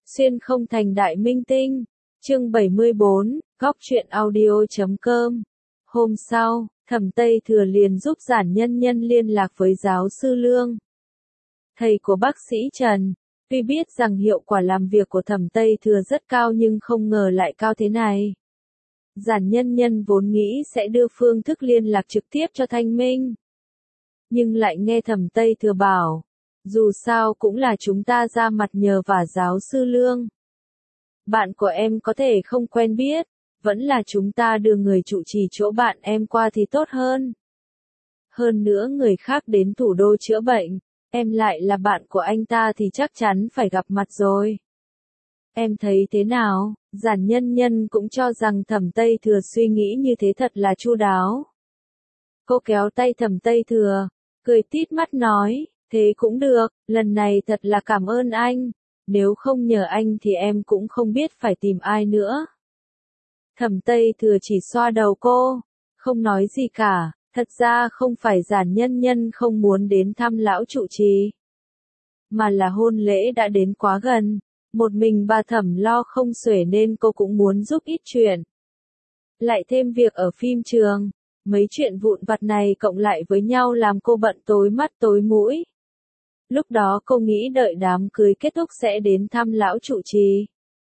Xuyên không thành đại minh tinh. Chương 74, góc truyện audio.com. Hôm sau, Thẩm Tây Thừa liền giúp Giản Nhân Nhân liên lạc với giáo sư Lương, thầy của bác sĩ Trần. Tuy biết rằng hiệu quả làm việc của Thẩm Tây Thừa rất cao nhưng không ngờ lại cao thế này. Giản Nhân Nhân vốn nghĩ sẽ đưa phương thức liên lạc trực tiếp cho Thanh Minh, nhưng lại nghe Thẩm Tây Thừa bảo, dù sao cũng là chúng ta ra mặt nhờ vả giáo sư Lương. Bạn của em có thể không quen biết, vẫn là chúng ta đưa người trụ trì chỗ bạn em qua thì tốt hơn. Hơn nữa người khác đến thủ đô chữa bệnh, em lại là bạn của anh ta thì chắc chắn phải gặp mặt rồi. Em thấy thế nào? Giản Nhân Nhân cũng cho rằng Thẩm Tây Thừa suy nghĩ như thế thật là chu đáo. Cô kéo tay Thẩm Tây Thừa, cười tít mắt nói, thế cũng được, lần này thật là cảm ơn anh, nếu không nhờ anh thì em cũng không biết phải tìm ai nữa. Thẩm Tây Thừa chỉ xoa đầu cô, không nói gì cả, thật ra không phải Giản Nhân Nhân không muốn đến thăm lão trụ trì, mà là hôn lễ đã đến quá gần, một mình bà Thẩm lo không xuể nên cô cũng muốn giúp ít chuyện. Lại thêm việc ở phim trường, mấy chuyện vụn vặt này cộng lại với nhau làm cô bận tối mắt tối mũi. Lúc đó cô nghĩ đợi đám cưới kết thúc sẽ đến thăm lão trụ trì.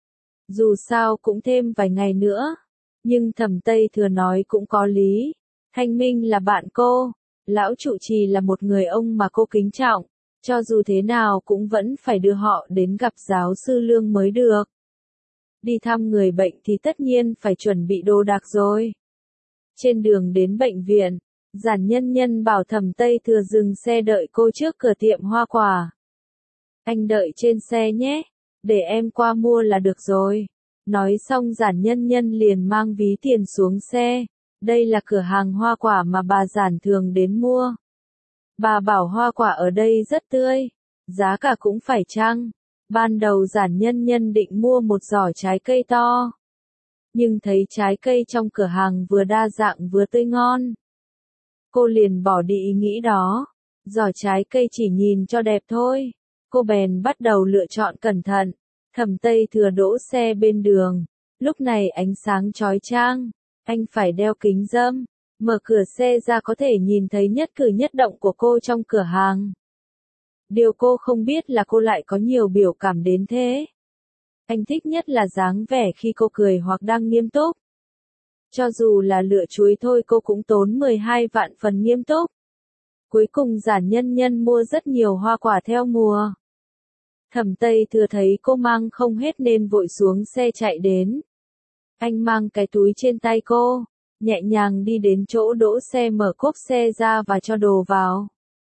Dù sao cũng thêm vài ngày nữa, nhưng Thẩm Tây Thừa nói cũng có lý. Thanh Minh là bạn cô, lão trụ trì là một người ông mà cô kính trọng, cho dù thế nào cũng vẫn phải đưa họ đến gặp giáo sư Lương mới được. Đi thăm người bệnh thì tất nhiên phải chuẩn bị đồ đạc rồi. Trên đường đến bệnh viện, Giản Nhân Nhân bảo Thẩm Tây Thừa dừng xe đợi cô trước cửa tiệm hoa quả. Anh đợi trên xe nhé, để em qua mua là được rồi. Nói xong Giản Nhân Nhân liền mang ví tiền xuống xe. Đây là cửa hàng hoa quả mà bà Giản thường đến mua. Bà bảo hoa quả ở đây rất tươi, giá cả cũng phải chăng. Ban đầu Giản Nhân Nhân định mua một giỏ trái cây to, nhưng thấy trái cây trong cửa hàng vừa đa dạng vừa tươi ngon, cô liền bỏ đi ý nghĩ đó. Giỏ trái cây chỉ nhìn cho đẹp thôi, cô bèn bắt đầu lựa chọn cẩn thận. Thẩm Tây Thừa đỗ xe bên đường, lúc này ánh sáng chói chang, anh phải đeo kính râm, mở cửa xe ra có thể nhìn thấy nhất cử nhất động của cô trong cửa hàng. Điều cô không biết là cô lại có nhiều biểu cảm đến thế. Anh thích nhất là dáng vẻ khi cô cười hoặc đang nghiêm túc. Cho dù là lựa chuối thôi cô cũng tốn 12 vạn phần nghiêm túc. Cuối cùng Giản Nhân Nhân mua rất nhiều hoa quả theo mùa. Thẩm Tây Thừa thấy cô mang không hết nên vội xuống xe chạy đến. Anh mang cái túi trên tay cô, nhẹ nhàng đi đến chỗ đỗ xe mở cốp xe ra và cho đồ vào.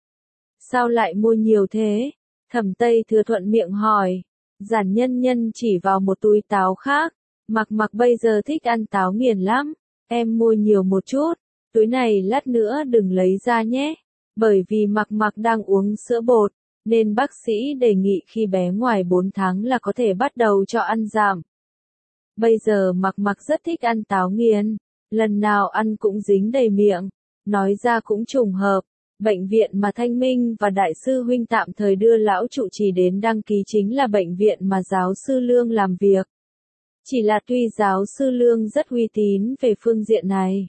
Sao lại mua nhiều thế? Thẩm Tây Thừa thuận miệng hỏi. Giản Nhân Nhân chỉ vào một túi táo khác. Mặc bây giờ thích ăn táo nghiền lắm, em mua nhiều một chút, túi này lát nữa đừng lấy ra nhé. Bởi vì Mặc đang uống sữa bột, nên bác sĩ đề nghị khi bé ngoài 4 tháng là có thể bắt đầu cho ăn giảm. Bây giờ Mặc rất thích ăn táo nghiền, lần nào ăn cũng dính đầy miệng. Nói ra cũng trùng hợp, bệnh viện mà Thanh Minh và Đại sư Huynh tạm thời đưa lão trụ trì đến đăng ký chính là bệnh viện mà giáo sư Lương làm việc. Chỉ là tuy giáo sư Lương rất uy tín về phương diện này,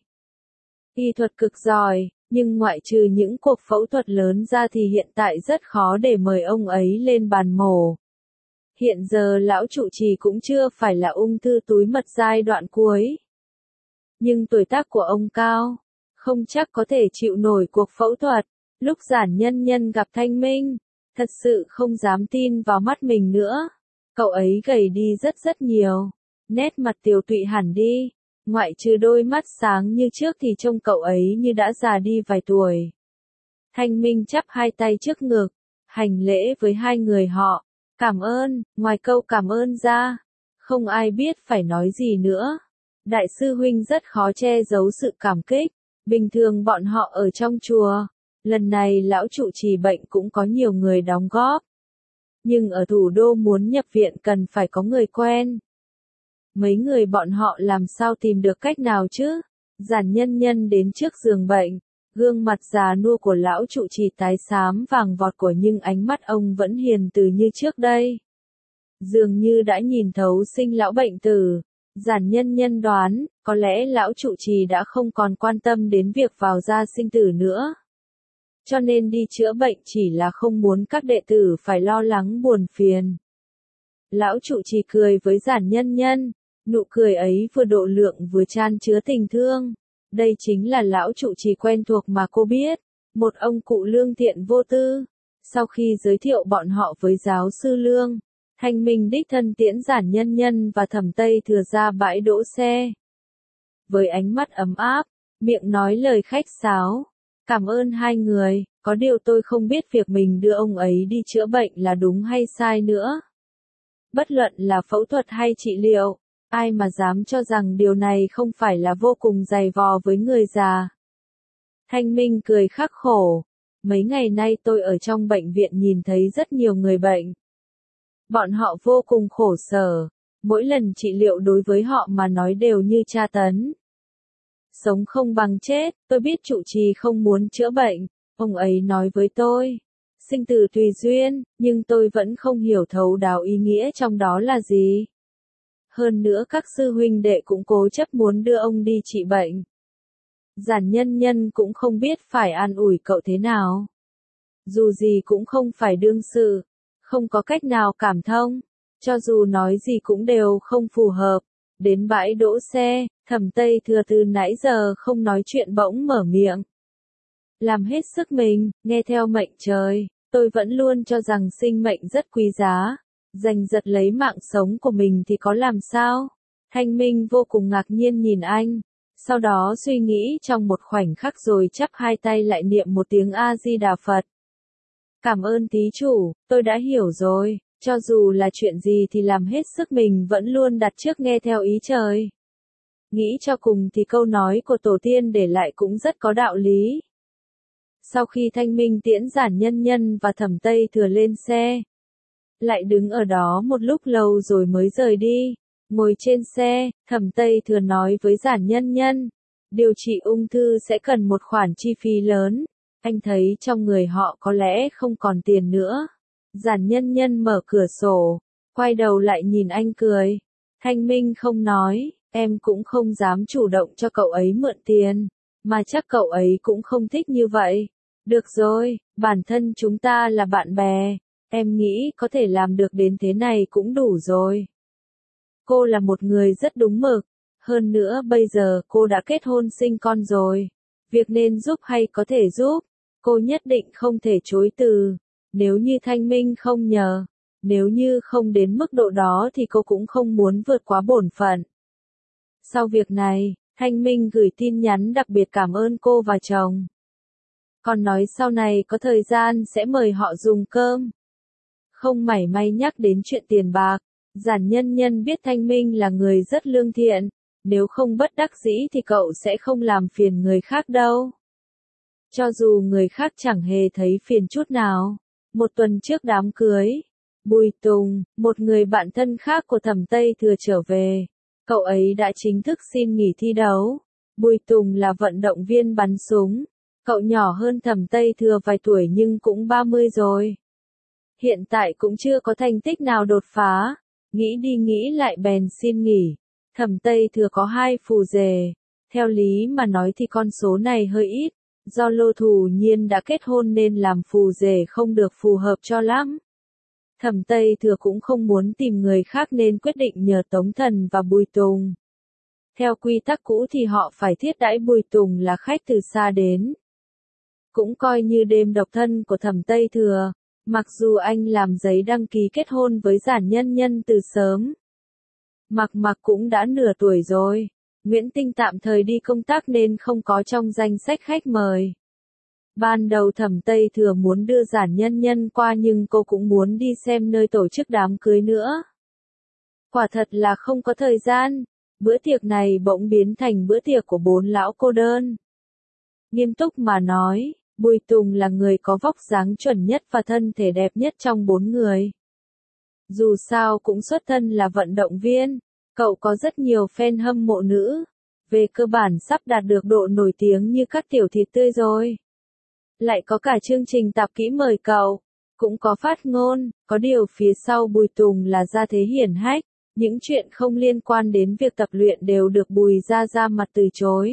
y thuật cực giỏi, nhưng ngoại trừ những cuộc phẫu thuật lớn ra thì hiện tại rất khó để mời ông ấy lên bàn mổ. Hiện giờ lão trụ trì cũng chưa phải là ung thư túi mật giai đoạn cuối. Nhưng tuổi tác của ông cao, không chắc có thể chịu nổi cuộc phẫu thuật. Lúc Giản Nhân Nhân gặp Thanh Minh, thật sự không dám tin vào mắt mình nữa. Cậu ấy gầy đi rất nhiều, nét mặt tiều tụy hẳn đi. Ngoại trừ đôi mắt sáng như trước thì trông cậu ấy như đã già đi vài tuổi. Thanh Minh chắp hai tay trước ngực, hành lễ với hai người họ. Cảm ơn, ngoài câu cảm ơn ra, không ai biết phải nói gì nữa. Đại sư Huynh rất khó che giấu sự cảm kích. Bình thường bọn họ ở trong chùa, lần này lão trụ trì bệnh cũng có nhiều người đóng góp. Nhưng ở thủ đô muốn nhập viện cần phải có người quen. Mấy người bọn họ làm sao tìm được cách nào chứ? Giản Nhân Nhân đến trước giường bệnh, gương mặt già nua của lão trụ trì tái xám vàng vọt nhưng ánh mắt ông vẫn hiền từ như trước đây. Dường như đã nhìn thấu sinh lão bệnh tử. Giản Nhân Nhân đoán, có lẽ lão trụ trì đã không còn quan tâm đến việc vào gia sinh tử nữa. Cho nên đi chữa bệnh chỉ là không muốn các đệ tử phải lo lắng buồn phiền. Lão trụ trì cười với Giản Nhân Nhân, nụ cười ấy vừa độ lượng vừa chan chứa tình thương. Đây chính là lão trụ trì quen thuộc mà cô biết, một ông cụ lương thiện vô tư. Sau khi giới thiệu bọn họ với giáo sư Lương, Thanh Minh đích thân tiễn Giản Nhân Nhân và Thẩm Tây Thừa ra bãi đỗ xe. Với ánh mắt ấm áp, miệng nói lời khách sáo. Cảm ơn hai người, có điều tôi không biết việc mình đưa ông ấy đi chữa bệnh là đúng hay sai nữa. Bất luận là phẫu thuật hay trị liệu, ai mà dám cho rằng điều này không phải là vô cùng dày vò với người già. Thanh Minh cười khắc khổ. Mấy ngày nay tôi ở trong bệnh viện nhìn thấy rất nhiều người bệnh. Bọn họ vô cùng khổ sở, mỗi lần trị liệu đối với họ mà nói đều như tra tấn. Sống không bằng chết, tôi biết trụ trì không muốn chữa bệnh, ông ấy nói với tôi. Sinh tử tùy duyên, nhưng tôi vẫn không hiểu thấu đáo ý nghĩa trong đó là gì. Hơn nữa các sư huynh đệ cũng cố chấp muốn đưa ông đi trị bệnh. Giản Nhân Nhân cũng không biết phải an ủi cậu thế nào. Dù gì cũng không phải đương sự, không có cách nào cảm thông, cho dù nói gì cũng đều không phù hợp. Đến bãi đỗ xe, Thẩm Tây Thừa từ nãy giờ không nói chuyện bỗng mở miệng. Làm hết sức mình, nghe theo mệnh trời, tôi vẫn luôn cho rằng sinh mệnh rất quý giá. Giành giật lấy mạng sống của mình thì có làm sao? Thanh Minh vô cùng ngạc nhiên nhìn anh. Sau đó suy nghĩ trong một khoảnh khắc rồi chắp hai tay lại niệm một tiếng A-di-đà Phật. Cảm ơn thí chủ, tôi đã hiểu rồi, cho dù là chuyện gì thì làm hết sức mình vẫn luôn đặt trước nghe theo ý trời. Nghĩ cho cùng thì câu nói của tổ tiên để lại cũng rất có đạo lý. Sau khi Thanh Minh tiễn Giản Nhân Nhân và Thẩm Tây Thừa lên xe, lại đứng ở đó một lúc lâu rồi mới rời đi. Ngồi trên xe, Thẩm Tây Thừa nói với Giản Nhân Nhân, điều trị ung thư sẽ cần một khoản chi phí lớn, anh thấy trong người họ có lẽ không còn tiền nữa. Giản Nhân Nhân mở cửa sổ, quay đầu lại nhìn anh cười. Thanh Minh không nói, em cũng không dám chủ động cho cậu ấy mượn tiền, mà chắc cậu ấy cũng không thích như vậy. Được rồi, bản thân chúng ta là bạn bè, em nghĩ có thể làm được đến thế này cũng đủ rồi. Cô là một người rất đúng mực, hơn nữa bây giờ cô đã kết hôn sinh con rồi. Việc nên giúp hay có thể giúp, cô nhất định không thể chối từ. Nếu như Thanh Minh không nhờ, nếu như không đến mức độ đó thì cô cũng không muốn vượt quá bổn phận. Sau việc này, Thanh Minh gửi tin nhắn đặc biệt cảm ơn cô và chồng. Còn nói sau này có thời gian sẽ mời họ dùng cơm. Không mảy may nhắc đến chuyện tiền bạc. Giản Nhân Nhân biết Thanh Minh là người rất lương thiện, nếu không bất đắc dĩ thì cậu sẽ không làm phiền người khác đâu. Cho dù người khác chẳng hề thấy phiền chút nào. Một tuần trước đám cưới, Bùi Tùng, một người bạn thân khác của Thẩm Tây Thừa trở về. Cậu ấy đã chính thức xin nghỉ thi đấu. Bùi Tùng là vận động viên bắn súng. Cậu nhỏ hơn Thẩm Tây Thừa vài tuổi nhưng cũng 30 rồi. Hiện tại cũng chưa có thành tích nào đột phá. Nghĩ đi nghĩ lại bèn xin nghỉ. Thẩm Tây Thừa có 2 phù rể. Theo lý mà nói thì con số này hơi ít. Do Lô Thủ Nhiên đã kết hôn nên làm phù rể không được phù hợp cho lắm. Thẩm Tây Thừa cũng không muốn tìm người khác nên quyết định nhờ Tống Thần và Bùi Tùng. Theo quy tắc cũ thì họ phải thiết đãi Bùi Tùng là khách từ xa đến. Cũng coi như đêm độc thân của Thẩm Tây Thừa. Mặc dù anh làm giấy đăng ký kết hôn với Giản Nhân Nhân từ sớm. Mặc cũng đã nửa tuổi rồi. Nguyễn Tinh tạm thời đi công tác nên không có trong danh sách khách mời. Ban đầu Thẩm Tây Thừa muốn đưa Giản Nhân Nhân qua nhưng cô cũng muốn đi xem nơi tổ chức đám cưới nữa. Quả thật là không có thời gian. Bữa tiệc này bỗng biến thành bữa tiệc của 4 lão cô đơn. Nghiêm túc mà nói, Bùi Tùng là người có vóc dáng chuẩn nhất và thân thể đẹp nhất trong 4 người. Dù sao cũng xuất thân là vận động viên, cậu có rất nhiều fan hâm mộ nữ. Về cơ bản sắp đạt được độ nổi tiếng như các tiểu thịt tươi rồi. Lại có cả chương trình tạp kỹ mời cậu. cũng có phát ngôn, có điều phía sau Bùi Tùng là gia thế hiển hách, những chuyện không liên quan đến việc tập luyện đều được Bùi gia ra mặt từ chối.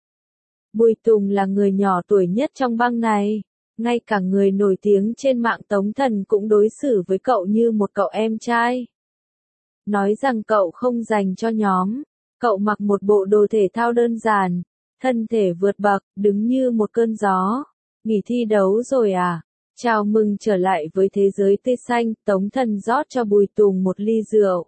Bùi Tùng là người nhỏ tuổi nhất trong bang này, ngay cả người nổi tiếng trên mạng Tống Thần cũng đối xử với cậu như một cậu em trai. Nói rằng cậu không dành cho nhóm, cậu mặc một bộ đồ thể thao đơn giản, thân thể vượt bậc, đứng như một cơn gió. Nghỉ thi đấu rồi à? Chào mừng trở lại với thế giới tươi xanh, Tống Thần rót cho Bùi Tùng một ly rượu.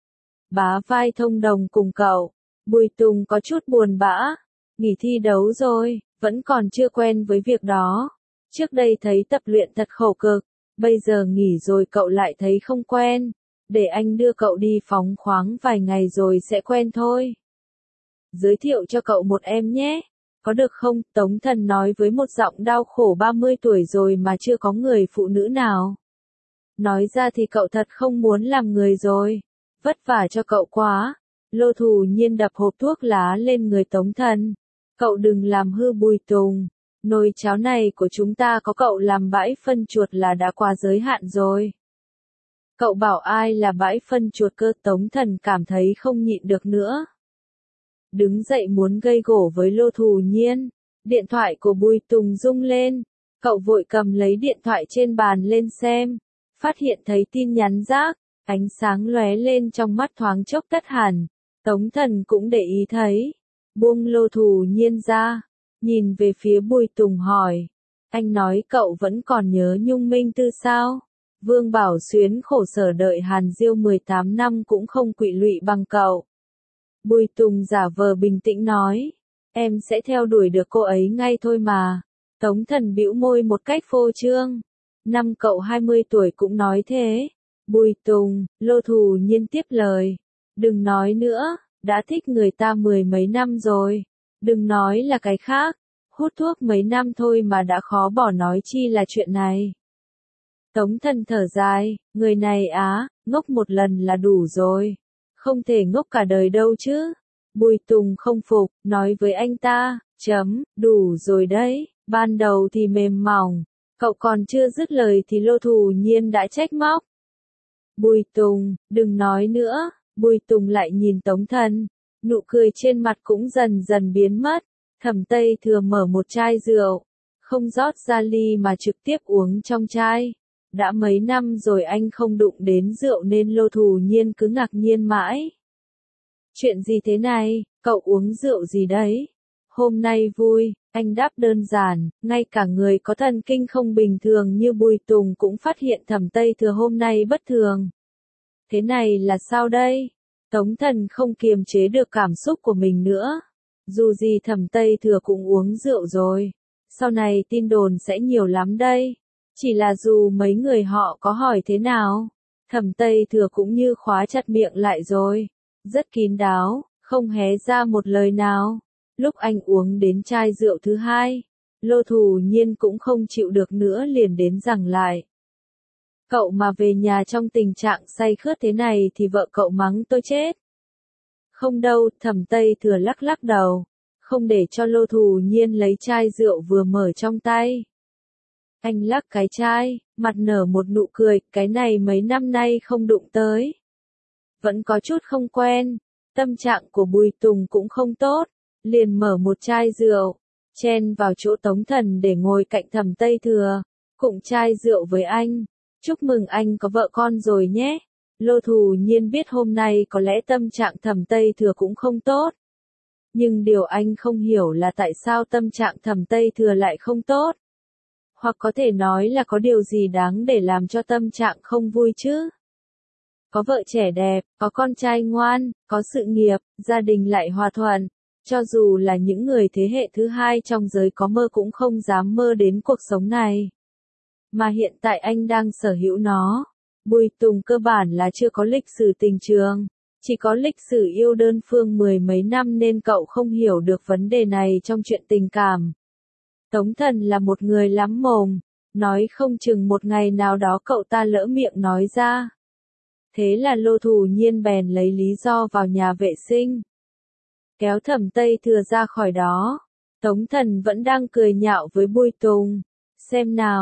Bá vai thông đồng cùng cậu, Bùi Tùng có chút buồn bã. Nghỉ thi đấu rồi, vẫn còn chưa quen với việc đó. Trước đây thấy tập luyện thật khổ cực, bây giờ nghỉ rồi cậu lại thấy không quen. Để anh đưa cậu đi phóng khoáng vài ngày rồi sẽ quen thôi. Giới thiệu cho cậu một em nhé. Có được không? Tống Thần nói với một giọng đau khổ 30 tuổi rồi mà chưa có người phụ nữ nào. Nói ra thì cậu thật không muốn làm người rồi. Vất vả cho cậu quá. Lô Thù Nhiên đập hộp thuốc lá lên người Tống Thần. Cậu đừng làm hư Bùi Tùng. Nồi cháo này của chúng ta có cậu làm bãi phân chuột là đã quá giới hạn rồi. Cậu bảo ai là bãi phân chuột cơ? Tống Thần cảm thấy không nhịn được nữa. Đứng dậy muốn gây gổ với Lô Thù Nhiên. Điện thoại của Bùi Tùng rung lên. Cậu vội cầm lấy điện thoại trên bàn lên xem. Phát hiện thấy tin nhắn rác. Ánh sáng lóe lên trong mắt thoáng chốc tắt hẳn. Tống Thần cũng để ý thấy. Buông Lô Thù Nhiên ra. Nhìn về phía Bùi Tùng hỏi. Anh nói cậu vẫn còn nhớ Nhung Minh Tư sao? Vương Bảo Xuyến khổ sở đợi Hàn Diêu 18 năm cũng không quỵ lụy bằng cậu. Bùi Tùng giả vờ bình tĩnh nói. Em sẽ theo đuổi được cô ấy ngay thôi mà. Tống Thần bĩu môi một cách phô trương. Năm cậu 20 tuổi cũng nói thế. Bùi Tùng, Lô Thù Nhiên tiếp lời. Đừng nói nữa, đã thích người ta 10 mấy năm rồi. Đừng nói là cái khác. Hút thuốc mấy năm thôi mà đã khó bỏ nói chi là chuyện này. Tống Thần thở dài, người này ngốc một lần là đủ rồi. Không thể ngốc cả đời đâu chứ. Bùi Tùng không phục, nói với anh ta, đủ rồi đấy, ban đầu thì mềm mỏng. Cậu còn chưa dứt lời thì Lô Thù Nhiên đã trách móc. Bùi Tùng, đừng nói nữa. Bùi Tùng lại nhìn Tống Thần. Nụ cười trên mặt cũng dần dần biến mất. Thẩm Tây Thừa mở một chai rượu. Không rót ra ly mà trực tiếp uống trong chai. Đã mấy năm rồi anh không đụng đến rượu nên Lô Thù Nhiên cứ ngạc nhiên mãi. Chuyện gì thế này, cậu uống rượu gì đấy? Hôm nay vui, anh đáp đơn giản, ngay cả người có thần kinh không bình thường như Bùi Tùng cũng phát hiện Thẩm Tây Thừa hôm nay bất thường. Thế này là sao đây? Tống Thần không kiềm chế được cảm xúc của mình nữa. Dù gì Thẩm Tây Thừa cũng uống rượu rồi. Sau này tin đồn sẽ nhiều lắm đây. Chỉ là dù mấy người họ có hỏi thế nào, Thẩm Tây Thừa cũng như khóa chặt miệng lại rồi. Rất kín đáo, không hé ra một lời nào. Lúc anh uống đến chai rượu thứ hai, Lô Thù Nhiên cũng không chịu được nữa liền đến giằng lại. Cậu mà về nhà trong tình trạng say khướt thế này thì vợ cậu mắng tôi chết. Không đâu, Thẩm Tây Thừa lắc lắc đầu, không để cho Lô Thù Nhiên lấy chai rượu vừa mở trong tay. Anh lắc cái chai, mặt nở một nụ cười, cái này mấy năm nay không đụng tới. Vẫn có chút không quen, tâm trạng của Bùi Tùng cũng không tốt, liền mở một chai rượu, chen vào chỗ Tống Thần để ngồi cạnh Thẩm Tây Thừa, cụng chai rượu với anh. Chúc mừng anh có vợ con rồi nhé. Lô Thù Nhiên biết hôm nay có lẽ tâm trạng Thẩm Tây Thừa cũng không tốt. Nhưng điều anh không hiểu là tại sao tâm trạng Thẩm Tây Thừa lại không tốt. Hoặc có thể nói là có điều gì đáng để làm cho tâm trạng không vui chứ. Có vợ trẻ đẹp, có con trai ngoan, có sự nghiệp, gia đình lại hòa thuận. Cho dù là những người thế hệ thứ hai trong giới có mơ cũng không dám mơ đến cuộc sống này. Mà hiện tại anh đang sở hữu nó. Bùi Tùng cơ bản là chưa có lịch sử tình trường, chỉ có lịch sử yêu đơn phương 10 mấy năm nên cậu không hiểu được vấn đề này trong chuyện tình cảm. Tống Thần là một người lắm mồm, nói không chừng một ngày nào đó cậu ta lỡ miệng nói ra. Thế là Lô Thù Nhiên bèn lấy lý do vào nhà vệ sinh, kéo Thẩm Tây Thừa ra khỏi đó. Tống Thần vẫn đang cười nhạo với Bùi Tùng. Xem nào,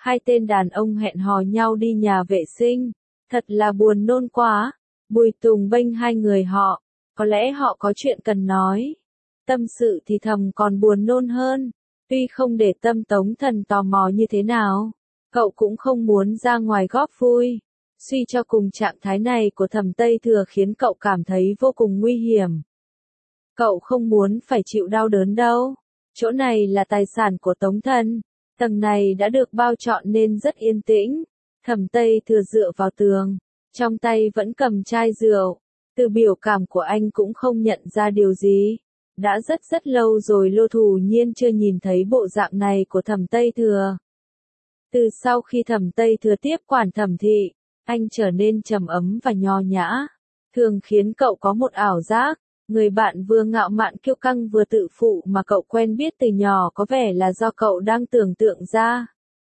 Hai tên đàn ông hẹn hò nhau đi nhà vệ sinh. Thật là buồn nôn quá. Bùi Tùng bênh hai người họ. Có lẽ họ có chuyện cần nói. Tâm sự thì thầm còn buồn nôn hơn. Tuy không để tâm Tống Thần tò mò như thế nào, cậu cũng không muốn ra ngoài góp vui. Suy cho cùng trạng thái này của Thẩm Tây Thừa khiến cậu cảm thấy vô cùng nguy hiểm. Cậu không muốn phải chịu đau đớn đâu. Chỗ này là tài sản của Tống Thần. Tầng này đã được bao trọn nên rất yên tĩnh. Thẩm Tây Thừa dựa vào tường, trong tay vẫn cầm chai rượu. Từ biểu cảm của anh cũng không nhận ra điều gì. Đã rất lâu rồi Lô Thù Nhiên chưa nhìn thấy bộ dạng này của Thẩm Tây Thừa. Từ sau khi Thẩm Tây Thừa tiếp quản Thẩm thị, anh trở nên trầm ấm và nho nhã, thường khiến cậu có một ảo giác, người bạn vừa ngạo mạn kiêu căng vừa tự phụ mà cậu quen biết từ nhỏ có vẻ là do cậu đang tưởng tượng ra.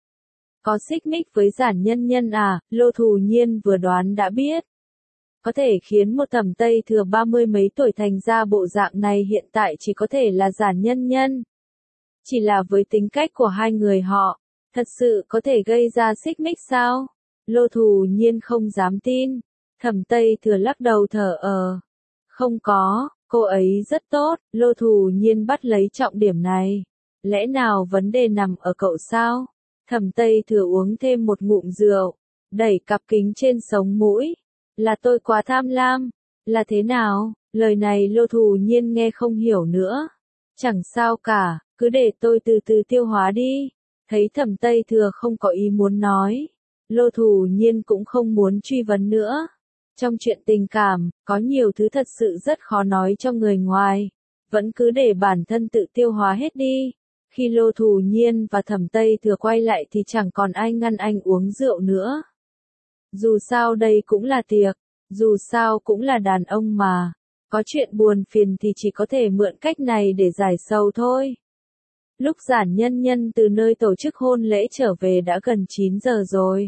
Có xích mích với Giản Nhân Nhân à? Lô Thù Nhiên vừa đoán đã biết. Có thể khiến một Thẩm Tây Thừa 30 mấy tuổi thành ra bộ dạng này hiện tại chỉ có thể là Giản Nhân Nhân. Chỉ là với tính cách của hai người họ, thật sự có thể gây ra xích mích sao? Lô Thù Nhiên không dám tin. Thẩm Tây Thừa lắc đầu thở Không có, cô ấy rất tốt. Lô Thù Nhiên bắt lấy trọng điểm này. Lẽ nào vấn đề nằm ở cậu sao? Thẩm Tây Thừa uống thêm một ngụm rượu, đẩy cặp kính trên sống mũi. Là tôi quá tham lam. Là thế nào? Lời này Lô Thù Nhiên nghe không hiểu nữa. Chẳng sao cả, cứ để tôi từ từ tiêu hóa đi. Thấy Thẩm Tây Thừa không có ý muốn nói, Lô Thù Nhiên cũng không muốn truy vấn nữa. Trong chuyện tình cảm, có nhiều thứ thật sự rất khó nói cho người ngoài. Vẫn cứ để bản thân tự tiêu hóa hết đi. Khi Lô Thù Nhiên và Thẩm Tây Thừa quay lại thì chẳng còn ai ngăn anh uống rượu nữa. Dù sao đây cũng là tiệc, dù sao cũng là đàn ông mà. Có chuyện buồn phiền thì chỉ có thể mượn cách này để giải sầu thôi. Lúc Giản Nhân Nhân từ nơi tổ chức hôn lễ trở về đã gần 9 giờ rồi.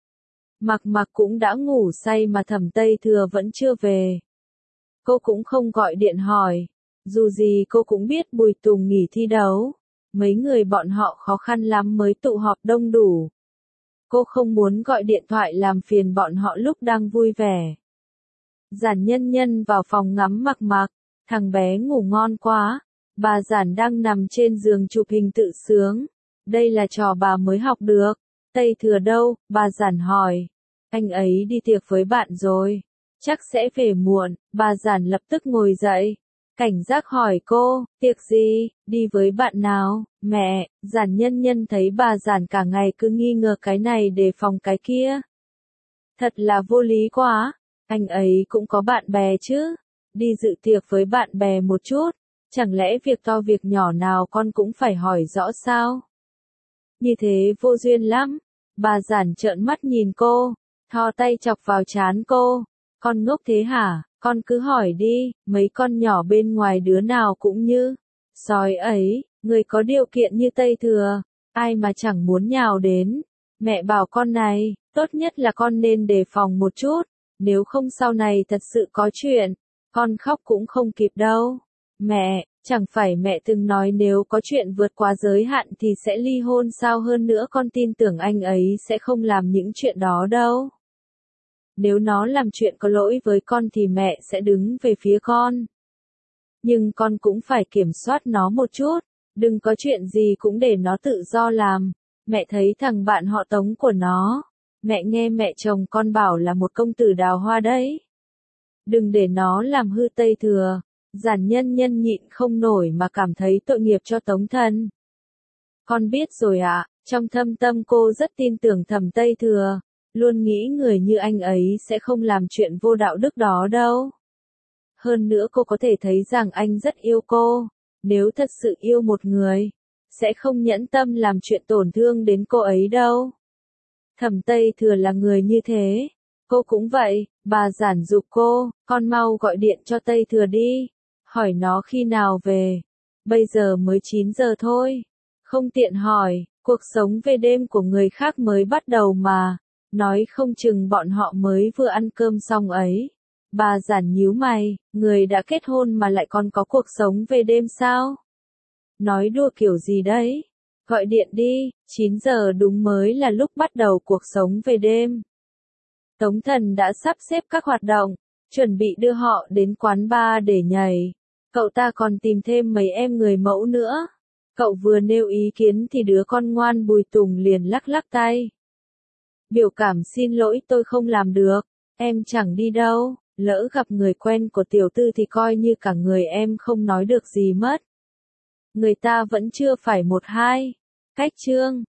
Mặc Mặc cũng đã ngủ say mà Thẩm Tây Thừa vẫn chưa về. Cô cũng không gọi điện hỏi. Dù gì cô cũng biết Bùi Tùng nghỉ thi đấu. Mấy người bọn họ khó khăn lắm mới tụ họp đông đủ. Cô không muốn gọi điện thoại làm phiền bọn họ lúc đang vui vẻ. Giản Nhân Nhân vào phòng ngắm Mặc Mặc. Thằng bé ngủ ngon quá. Bà Giản đang nằm trên giường chụp hình tự sướng. Đây là trò bà mới học được. Tây Thừa đâu? Bà Giản hỏi. Anh ấy đi tiệc với bạn rồi. Chắc sẽ về muộn. Bà Giản lập tức ngồi dậy. Cảnh giác hỏi cô, tiệc gì, đi với bạn nào? Mẹ, Giản Nhân Nhân thấy bà Giản cả ngày cứ nghi ngờ cái này đề phòng cái kia. Thật là vô lý quá. Anh ấy cũng có bạn bè chứ. Đi dự tiệc với bạn bè một chút. Chẳng lẽ việc to việc nhỏ nào con cũng phải hỏi rõ sao? Như thế vô duyên lắm. Bà Giản trợn mắt nhìn cô, thò tay chọc vào trán cô. Con ngốc thế hả? Con cứ hỏi đi, mấy con nhỏ bên ngoài đứa nào cũng như sói ấy, người có điều kiện như Tây Thừa, ai mà chẳng muốn nhào đến. Mẹ bảo con này, tốt nhất là con nên đề phòng một chút, nếu không sau này thật sự có chuyện, con khóc cũng không kịp đâu. Mẹ, chẳng phải mẹ từng nói nếu có chuyện vượt quá giới hạn thì sẽ ly hôn sao? Hơn nữa con tin tưởng anh ấy sẽ không làm những chuyện đó đâu. Nếu nó làm chuyện có lỗi với con thì mẹ sẽ đứng về phía con. Nhưng con cũng phải kiểm soát nó một chút, đừng có chuyện gì cũng để nó tự do làm. Mẹ thấy thằng bạn họ Tống của nó, mẹ nghe mẹ chồng con bảo là một công tử đào hoa đấy. Đừng để nó làm hư Tây Thừa. Giản Nhân Nhân nhịn không nổi mà cảm thấy tội nghiệp cho Tống Thần. Con biết rồi ạ, trong thâm tâm cô rất tin tưởng Thẩm Tây Thừa. Luôn nghĩ người như anh ấy sẽ không làm chuyện vô đạo đức đó đâu. Hơn nữa cô có thể thấy rằng anh rất yêu cô. Nếu thật sự yêu một người, sẽ không nhẫn tâm làm chuyện tổn thương đến cô ấy đâu. Thẩm Tây Thừa là người như thế. Cô cũng vậy. Bà Giản giục cô, con mau gọi điện cho Tây Thừa đi. Hỏi nó khi nào về. Bây giờ mới 9 giờ thôi. Không tiện hỏi, cuộc sống về đêm của người khác mới bắt đầu mà. Nói không chừng bọn họ mới vừa ăn cơm xong ấy. Bà Giản nhíu mày, người đã kết hôn mà lại còn có cuộc sống về đêm sao? Nói đùa kiểu gì đấy? Gọi điện đi, 9 giờ đúng mới là lúc bắt đầu cuộc sống về đêm. Tống Thần đã sắp xếp các hoạt động, chuẩn bị đưa họ đến quán bar để nhảy. Cậu ta còn tìm thêm mấy em người mẫu nữa. Cậu vừa nêu ý kiến thì đứa con ngoan Bùi Tùng liền lắc lắc tay. Biểu cảm xin lỗi tôi không làm được, em chẳng đi đâu, lỡ gặp người quen của tiểu tư thì coi như cả người em không nói được gì mất. Người ta vẫn chưa phải một hai. Cách chương